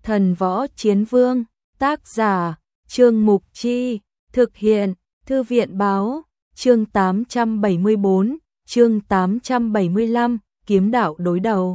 Thần Võ Chiến Vương, tác giả, Trương Mục Chi, thực hiện, Thư viện báo, chương 874, chương 875, kiếm đạo đối đầu.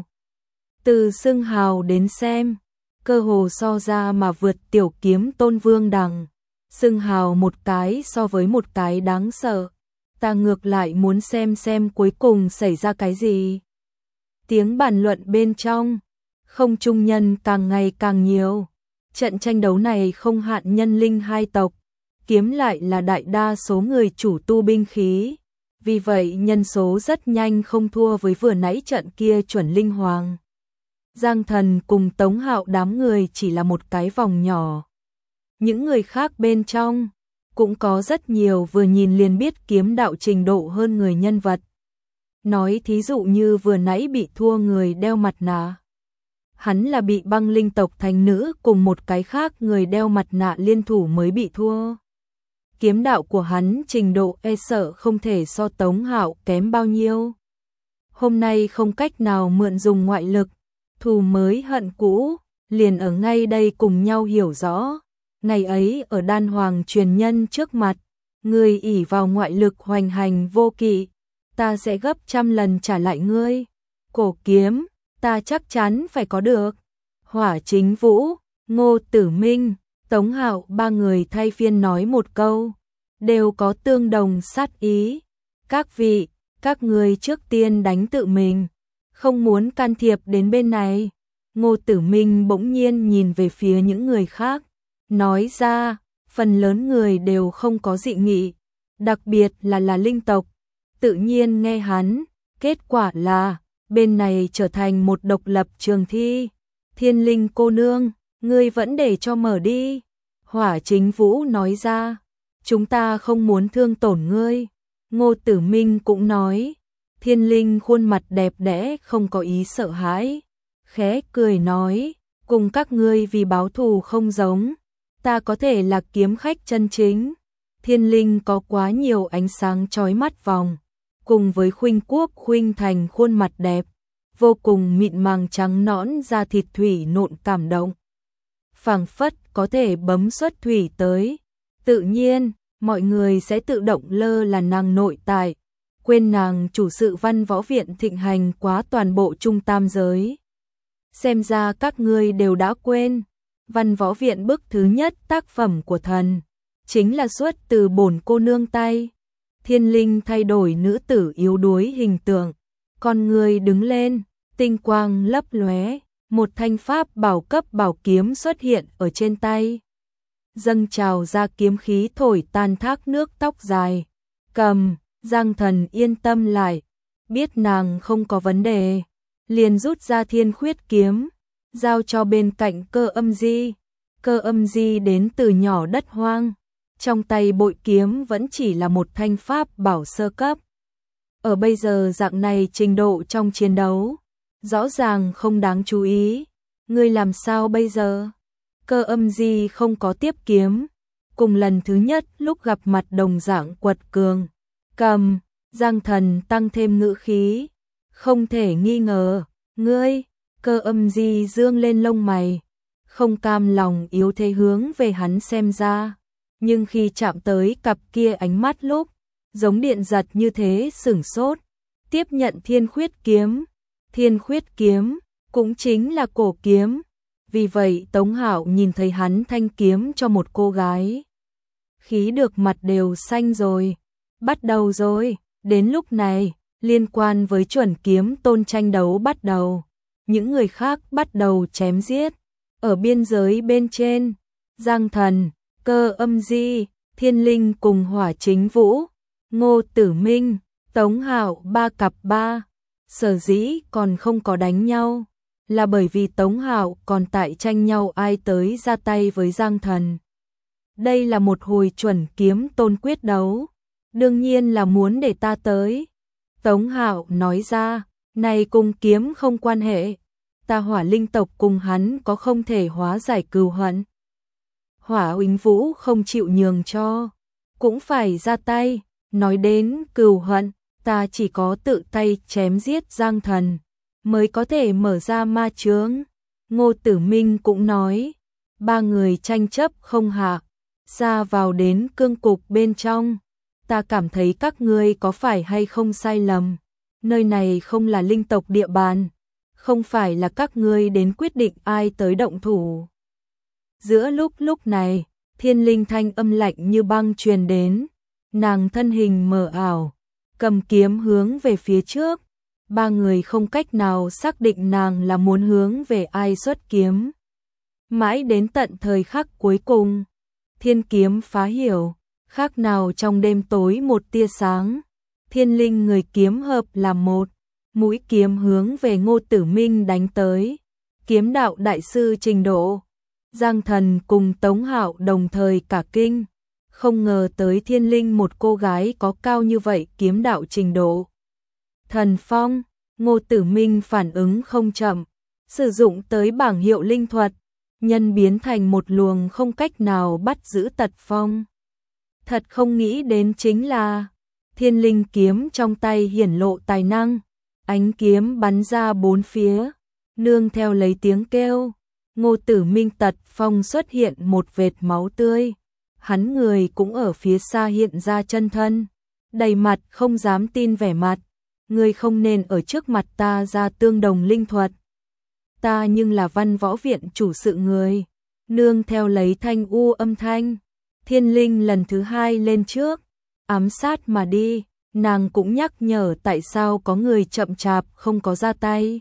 Từ xưng hào đến xem, cơ hồ so ra mà vượt tiểu kiếm tôn Vương Đằng. Xưng hào một cái so với một cái đáng sợ. Ta ngược lại muốn xem cuối cùng xảy ra cái gì. Tiếng bàn luận bên trong, không trung nhân càng ngày càng nhiều. Trận tranh đấu này không hạn nhân linh hai tộc, kiếm lại là đại đa số người chủ tu binh khí. Vì vậy nhân số rất nhanh không thua với vừa nãy trận kia chuẩn linh hoàng. Giang Thần cùng Tống Hạo đám người chỉ là một cái vòng nhỏ. Những người khác bên trong cũng có rất nhiều vừa nhìn liền biết kiếm đạo trình độ hơn người nhân vật. Nói thí dụ như vừa nãy bị thua người đeo mặt nạ. Hắn là bị băng linh tộc thành nữ cùng một cái khác người đeo mặt nạ liên thủ mới bị thua. Kiếm đạo của hắn trình độ e sợ không thể so Tống Hạo kém bao nhiêu. Hôm nay không cách nào mượn dùng ngoại lực, thù mới hận cũ, liền ở ngay đây cùng nhau hiểu rõ. Ngày ấy ở đan hoàng truyền nhân trước mặt, người ỷ vào ngoại lực hoành hành vô kỵ, ta sẽ gấp trăm lần trả lại ngươi. Cổ kiếm, ta chắc chắn phải có được. Hỏa Chính Vũ, Ngô Tử Minh, Tống Hạo ba người thay phiên nói một câu, đều có tương đồng sát ý. Các vị, các người trước tiên đánh tự mình, không muốn can thiệp đến bên này. Ngô Tử Minh bỗng nhiên nhìn về phía những người khác, nói ra, phần lớn người đều không có dị nghị, đặc biệt là linh tộc. Tự nhiên nghe hắn, kết quả là bên này trở thành một độc lập trường thi. Thiên Linh cô nương, ngươi vẫn để cho mở đi. Hỏa Chính Vũ nói ra, chúng ta không muốn thương tổn ngươi. Ngô Tử Minh cũng nói, Thiên Linh khuôn mặt đẹp đẽ không có ý sợ hãi, khẽ cười nói, cùng các ngươi vì báo thù không giống, ta có thể là kiếm khách chân chính. Thiên Linh có quá nhiều ánh sáng chói mắt vòng, cùng với khuynh quốc khuynh thành khuôn mặt đẹp, vô cùng mịn màng trắng nõn da thịt thủy nộn cảm động. Phảng phất có thể bấm xuất thủy tới, tự nhiên, mọi người sẽ tự động lơ là nàng nội tại, quên nàng chủ sự văn võ viện thịnh hành quá toàn bộ trung tam giới. Xem ra các ngươi đều đã quên, văn võ viện bức thứ nhất tác phẩm của thần, chính là xuất từ bổn cô nương tay. Thiên Linh thay đổi nữ tử yếu đuối hình tượng, con người đứng lên, tinh quang lấp lóe, một thanh pháp bảo cấp bảo kiếm xuất hiện ở trên tay. Dâng trào ra kiếm khí thổi tan thác nước tóc dài. Cầm, Giang Thần yên tâm lại, biết nàng không có vấn đề, liền rút ra Thiên Khuyết kiếm, giao cho bên cạnh Cơ Âm Di. Cơ Âm Di đến từ nhỏ đất hoang, trong tay bội kiếm vẫn chỉ là một thanh pháp bảo sơ cấp. Ở bây giờ dạng này trình độ trong chiến đấu, rõ ràng không đáng chú ý. Ngươi làm sao bây giờ? Cơ Âm Di không có tiếp kiếm, cùng lần thứ nhất lúc gặp mặt đồng dạng quật cường. Cầm, Giang Thần tăng thêm ngữ khí, không thể nghi ngờ, ngươi. Cơ Âm Di dương lên lông mày, không cam lòng yếu thế hướng về hắn xem ra, nhưng khi chạm tới cặp kia ánh mắt lúc, giống điện giật như thế sửng sốt, tiếp nhận Thiên Khuyết kiếm. Thiên Khuyết kiếm cũng chính là cổ kiếm, vì vậy Tống Hạo nhìn thấy hắn thanh kiếm cho một cô gái, khí được mặt đều xanh rồi. Bắt đầu rồi. Đến lúc này, liên quan với chuẩn kiếm tôn tranh đấu bắt đầu, những người khác bắt đầu chém giết. Ở biên giới bên trên, Giang Thần, Cơ Âm Di, Thiên Linh cùng Hỏa Chính Vũ, Ngô Tử Minh, Tống Hạo ba cặp ba. Sở dĩ còn không có đánh nhau, là bởi vì Tống Hạo còn tại tranh nhau ai tới ra tay với Giang Thần. Đây là một hồi chuẩn kiếm tôn quyết đấu, đương nhiên là muốn để ta tới. Tống Hạo nói ra, này cùng kiếm không quan hệ, ta Hỏa linh tộc cùng hắn có không thể hóa giải cừu hận. Hỏa Uýnh Vũ không chịu nhường cho, cũng phải ra tay. Nói đến cừu hận, ta chỉ có tự tay chém giết Giang Thần mới có thể mở ra ma chướng. Ngô Tử Minh cũng nói, ba người tranh chấp không hạ, ra vào đến cương cục bên trong, ta cảm thấy các ngươi có phải hay không sai lầm, nơi này không là linh tộc địa bàn, không phải là các ngươi đến quyết định ai tới động thủ. Giữa lúc này, thiên linh thanh âm lạnh như băng truyền đến, nàng thân hình mờ ảo, cầm kiếm hướng về phía trước, ba người không cách nào xác định nàng là muốn hướng về ai xuất kiếm. Mãi đến tận thời khắc cuối cùng, thiên kiếm phá hiểu, khác nào trong đêm tối một tia sáng, thiên linh người kiếm hợp làm một, mũi kiếm hướng về Ngô Tử Minh đánh tới, kiếm đạo đại sư trình độ. Giang Thần cùng Tống Hạo đồng thời cả kinh, không ngờ tới thiên linh một cô gái có cao như vậy kiếm đạo trình độ. Thần phong, Ngô Tử Minh phản ứng không chậm, sử dụng tới bảng hiệu linh thuật, nhân biến thành một luồng không cách nào bắt giữ tật phong. Thật không nghĩ đến chính là, thiên linh kiếm trong tay hiển lộ tài năng, ánh kiếm bắn ra bốn phía, nương theo lấy tiếng kêu. Ngô Tử Minh tật phong xuất hiện một vệt máu tươi, hắn người cũng ở phía xa hiện ra chân thân, đầy mặt không dám tin vẻ mặt, ngươi không nên ở trước mặt ta ra tương đồng linh thuật. Ta nhưng là Văn Võ Viện chủ sự người, nương theo lấy thanh u âm thanh, thiên linh lần thứ hai lên trước, ám sát mà đi, nàng cũng nhắc nhở tại sao có người chậm chạp không có ra tay.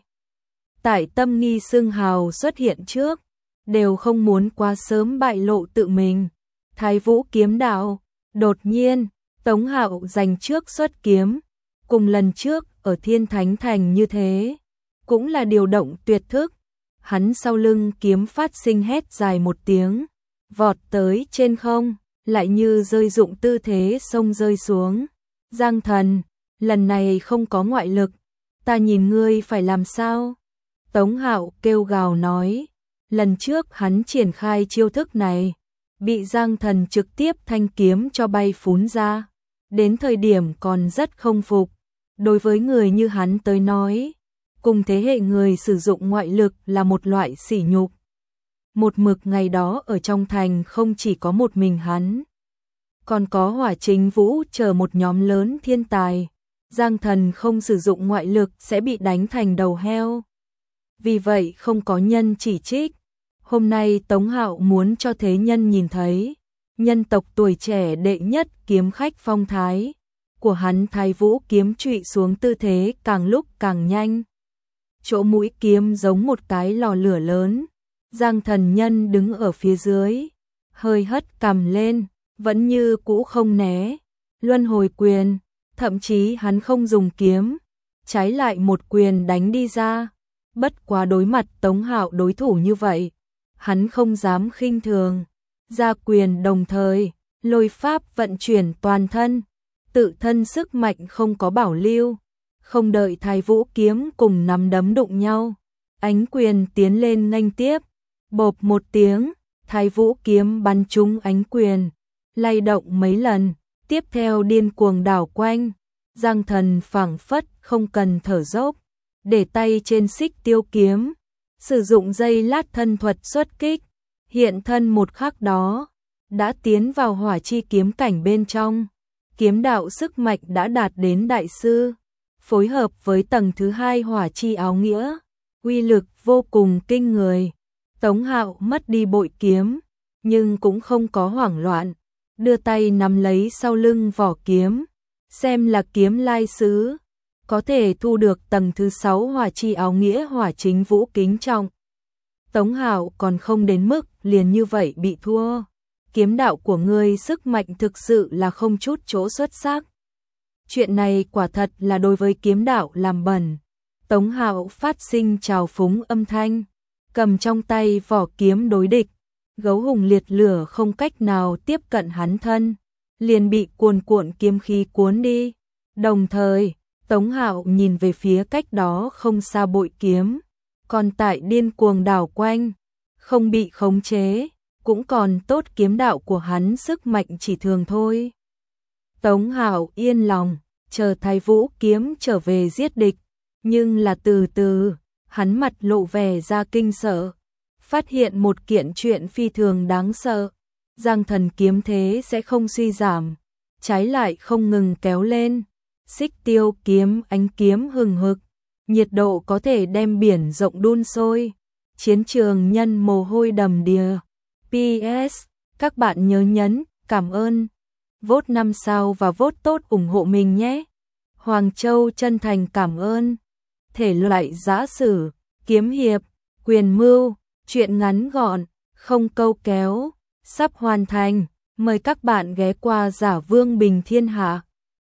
Tại Tâm Nghi xưng hào xuất hiện trước, đều không muốn quá sớm bại lộ tự mình. Thái Vũ kiếm đạo, đột nhiên, Tống Hạo giành trước xuất kiếm, cùng lần trước ở Thiên Thánh Thành như thế, cũng là điều động tuyệt thức. Hắn sau lưng kiếm phát sinh hét dài một tiếng, vọt tới trên không, lại như rơi dụng tư thế sông rơi xuống. Giang Thần, lần này không có ngoại lực, ta nhìn ngươi phải làm sao? Tống Hạo kêu gào nói, lần trước hắn triển khai chiêu thức này, bị Giang Thần trực tiếp thanh kiếm cho bay phún ra, đến thời điểm còn rất không phục. Đối với người như hắn tới nói, cùng thế hệ người sử dụng ngoại lực là một loại sỉ nhục. Một mực ngày đó ở trong thành không chỉ có một mình hắn, còn có Hỏa Chính Vũ chờ một nhóm lớn thiên tài. Giang Thần không sử dụng ngoại lực sẽ bị đánh thành đầu heo. Vì vậy không có nhân chỉ trích. Hôm nay Tống Hạo muốn cho thế nhân nhìn thấy nhân tộc tuổi trẻ đệ nhất kiếm khách phong thái của hắn. Thái Vũ kiếm trụy xuống tư thế càng lúc càng nhanh, chỗ mũi kiếm giống một cái lò lửa lớn. Giang Thần nhân đứng ở phía dưới, hơi hất cằm lên, vẫn như cũ không né. Luân hồi quyền, thậm chí hắn không dùng kiếm, trái lại một quyền đánh đi ra. Bất quá đối mặt Tống Hạo đối thủ như vậy, hắn không dám khinh thường, ra quyền đồng thời, lôi pháp vận chuyển toàn thân, tự thân sức mạnh không có bảo lưu, không đợi Thái Vũ kiếm cùng nắm đấm đụng nhau, ánh quyền tiến lên nghênh tiếp, bộp một tiếng, Thái Vũ kiếm bắn trúng ánh quyền, lay động mấy lần, tiếp theo điên cuồng đảo quanh. Giang Thần phảng phất không cần thở dốc, để tay trên xích tiêu kiếm, sử dụng dây lát thân thuật xuất kích, hiện thân một khắc đó, đã tiến vào hỏa chi kiếm cảnh bên trong. Kiếm đạo sức mạnh đã đạt đến đại sư, phối hợp với tầng thứ hai hỏa chi áo nghĩa, uy lực vô cùng kinh người. Tống Hạo mất đi bội kiếm, nhưng cũng không có hoảng loạn, đưa tay nắm lấy sau lưng vỏ kiếm, xem là kiếm lai sứ, có thể thu được tầng thứ 6 hỏa chi áo nghĩa. Hỏa Chính Vũ kính trọng. Tống Hạo còn không đến mức liền như vậy bị thua. Kiếm đạo của ngươi sức mạnh thực sự là không chút chỗ xuất sắc. Chuyện này quả thật là đối với kiếm đạo làm bẩn. Tống Hạo phát sinh trào phúng âm thanh, cầm trong tay vỏ kiếm đối địch. Gấu hùng liệt lửa không cách nào tiếp cận hắn thân, liền bị cuồn cuộn kiếm khí cuốn đi. Đồng thời, Tống Hạo nhìn về phía cách đó không xa bội kiếm, còn tại điên cuồng đảo quanh, không bị khống chế, cũng còn tốt kiếm đạo của hắn sức mạnh chỉ thường thôi. Tống Hạo yên lòng, chờ Thái Vũ kiếm trở về giết địch, nhưng là từ từ, hắn mặt lộ vẻ ra kinh sợ, phát hiện một kiện chuyện phi thường đáng sợ. Giang thần kiếm thế sẽ không suy giảm, trái lại không ngừng kéo lên. Xích tiêu kiếm ánh kiếm hừng hực, nhiệt độ có thể đem biển rộng đun sôi. Chiến trường nhân mồ hôi đầm đìa. PS, các bạn nhớ nhấn cảm ơn, vote 5 sao và vote tốt ủng hộ mình nhé. Hoàng Châu chân thành cảm ơn. Thể loại giã sử, kiếm hiệp, quyền mưu, truyện ngắn gọn, không câu kéo, sắp hoàn thành. Mời các bạn ghé qua Giả Vương Bình Thiên Hạ.